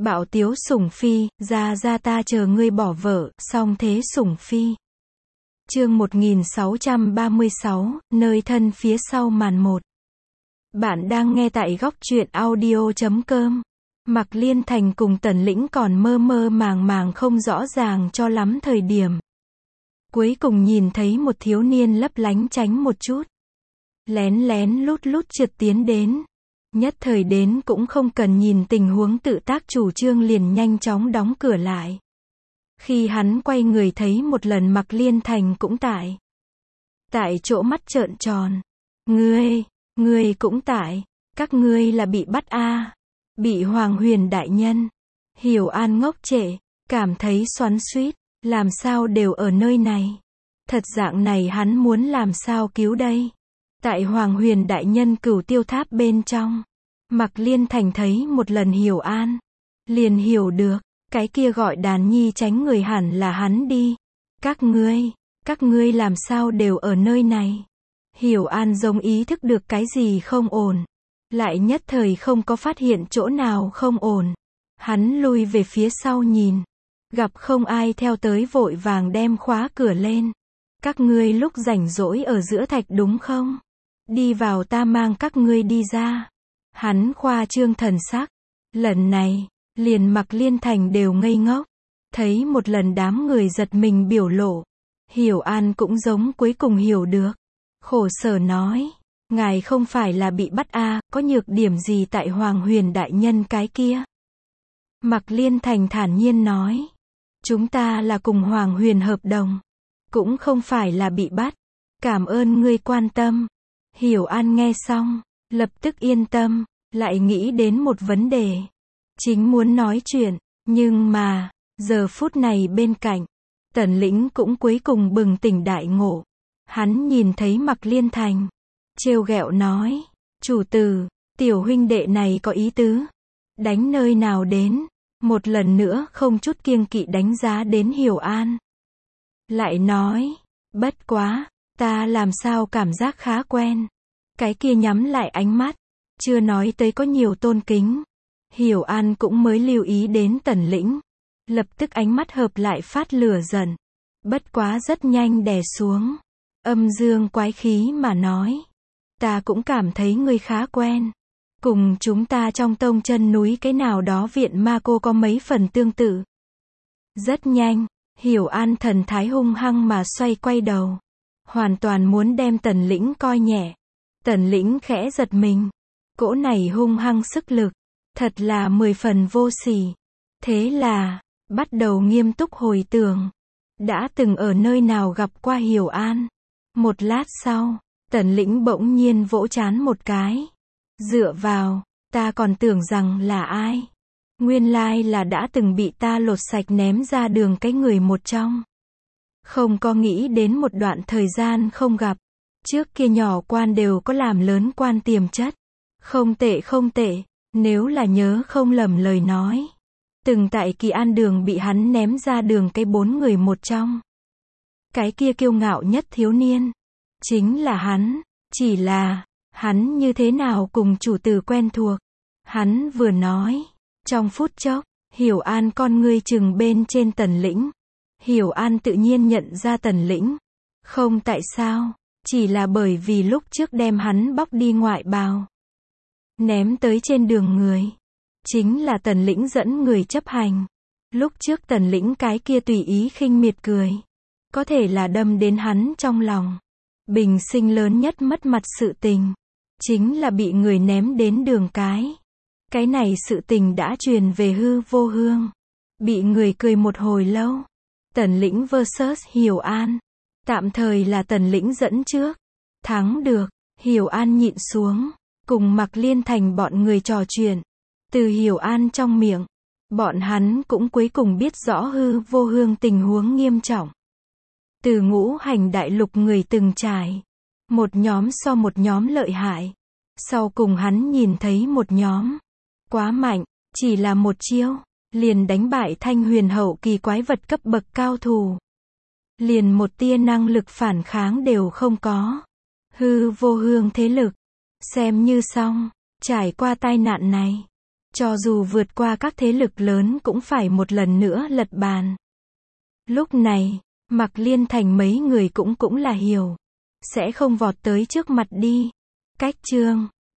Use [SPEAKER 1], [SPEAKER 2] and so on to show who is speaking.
[SPEAKER 1] Bạo tiếu sủng phi, ra ta chờ ngươi bỏ vợ, song thế sủng phi. Chương 1636, nơi thân phía sau màn 1. Bạn đang nghe tại góc truyện audio.com. Mạc Liên Thành cùng Tần Lĩnh còn mơ mơ màng màng không rõ ràng cho lắm thời điểm. Cuối cùng nhìn thấy một thiếu niên lấp lánh chánh một chút. Lén lén lút lút trượt tiến đến. Nhất thời đến cũng không cần nhìn tình huống tự tác chủ trương liền nhanh chóng đóng cửa lại. Khi hắn quay người thấy một lần Mạc Liên Thành cũng tại chỗ mắt trợn tròn. Ngươi cũng tại, các ngươi là bị bắt a? Bị Hoàng Huyền đại nhân. Hiểu An ngốc trệ, cảm thấy xoắn xuýt, làm sao đều ở nơi này. Thật dạng này hắn muốn làm sao cứu đây? Tại Hoàng Huyền đại nhân Cửu Tiêu Tháp bên trong, Mạc Liên Thành thấy một lần Hiểu An, liền hiểu được, cái kia gọi Đàn Nhi tránh người hẳn là hắn đi. Các ngươi làm sao đều ở nơi này? Hiểu An giống ý thức được cái gì không ổn, lại nhất thời không có phát hiện chỗ nào không ổn. Hắn lui về phía sau nhìn, gặp không ai theo tới vội vàng đem khóa cửa lên. Các ngươi lúc rảnh rỗi ở giữa thạch đúng không? Đi vào ta mang các ngươi đi ra. Hắn khoa trương thần sắc. Lần này, liền Mạc Liên Thành đều ngây ngốc. Thấy một lần đám người giật mình biểu lộ. Hiểu An cũng giống cuối cùng hiểu được. Khổ sở nói, ngài không phải là bị bắt a, có nhược điểm gì tại Hoàng Huyền đại nhân cái kia? Mạc Liên Thành thản nhiên nói, chúng ta là cùng Hoàng Huyền hợp đồng, cũng không phải là bị bắt. Cảm ơn ngươi quan tâm. Hiểu An nghe xong, lập tức yên tâm, lại nghĩ đến một vấn đề. Chính muốn nói chuyện, nhưng mà, giờ phút này bên cạnh, Tần Lĩnh cũng cuối cùng bừng tỉnh đại ngộ. Hắn nhìn thấy Mạc Liên Thành, trêu ghẹo nói, chủ tử, tiểu huynh đệ này có ý tứ. Đánh nơi nào đến? Một lần nữa không chút kiêng kỵ đánh giá đến Hiểu An. Lại nói, bất quá, ta làm sao cảm giác khá quen. Cái kia nhắm lại ánh mắt, chưa nói tới có nhiều tôn kính. Hiểu An cũng mới lưu ý đến Tần Lĩnh, lập tức ánh mắt hợp lại phát lửa giận. Bất quá rất nhanh đè xuống, âm dương quái khí mà nói, ta cũng cảm thấy ngươi khá quen. Cùng chúng ta trong tông chân núi cái nào đó viện ma cô có mấy phần tương tự. Rất nhanh, Hiểu An thần thái hung hăng mà xoay quay đầu, hoàn toàn muốn đem Tần Lĩnh coi nhẹ. Tần Lĩnh khẽ giật mình, cỗ này hung hăng sức lực, thật là 10 phần vô sỉ. Thế là, bắt đầu nghiêm túc hồi tưởng, đã từng ở nơi nào gặp qua Hiểu An. Một lát sau, Tần Lĩnh bỗng nhiên vỗ trán một cái. Dựa vào, ta còn tưởng rằng là ai. Nguyên lai là đã từng bị ta lột sạch ném ra đường cái người một trong. Không có nghĩ đến một đoạn thời gian không gặp. Trước kia nhỏ quan đều có làm lớn quan tiềm chất. Không tệ, nếu là nhớ không lầm lời nói. Từng tại Kỳ An đường bị hắn ném ra đường cái 4 người một trong. Cái kia kiêu ngạo nhất thiếu niên. Chính là hắn, chỉ là, hắn như thế nào cùng chủ tử quen thuộc. Hắn vừa nói, trong phút chốc, Hiểu An con ngươi chừng bên trên Tần Lĩnh. Hiểu An tự nhiên nhận ra Tần Lĩnh. Không tại sao, chỉ là bởi vì lúc trước đem hắn bóc đi ngoại bào, ném tới trên đường người. Chính là Tần Lĩnh dẫn người chấp hành. Lúc trước Tần Lĩnh cái kia tùy ý khinh miệt cười, có thể là đâm đến hắn trong lòng. Bình sinh lớn nhất mất mặt sự tình, chính là bị người ném đến đường cái. Cái này sự tình đã truyền về hư vô hương. Bị người cười một hồi lâu. Tần Lĩnh vs Hiểu An. Tạm thời là Tần Lĩnh dẫn trước. Thắng được, Hiểu An nhịn xuống, cùng Mạc Liên Thành bọn người trò chuyện. Từ Hiểu An trong miệng, bọn hắn cũng cuối cùng biết rõ hư vô hương tình huống nghiêm trọng. Từ ngũ hành đại lục người từng trải, một nhóm so một nhóm lợi hại. Sau cùng hắn nhìn thấy một nhóm quá mạnh, chỉ là một chiêu liền đánh bại Thanh Huyền hậu kỳ quái vật cấp bậc cao thủ. Liền một tia năng lực phản kháng đều không có. Hư vô hương thế lực xem như xong. Trải qua tai nạn này, Cho dù vượt qua các thế lực lớn cũng phải một lần nữa lật bàn. Lúc này, Mạc Liên Thành mấy người cũng là hiểu. Sẽ không vọt tới trước mặt đi. Cách chương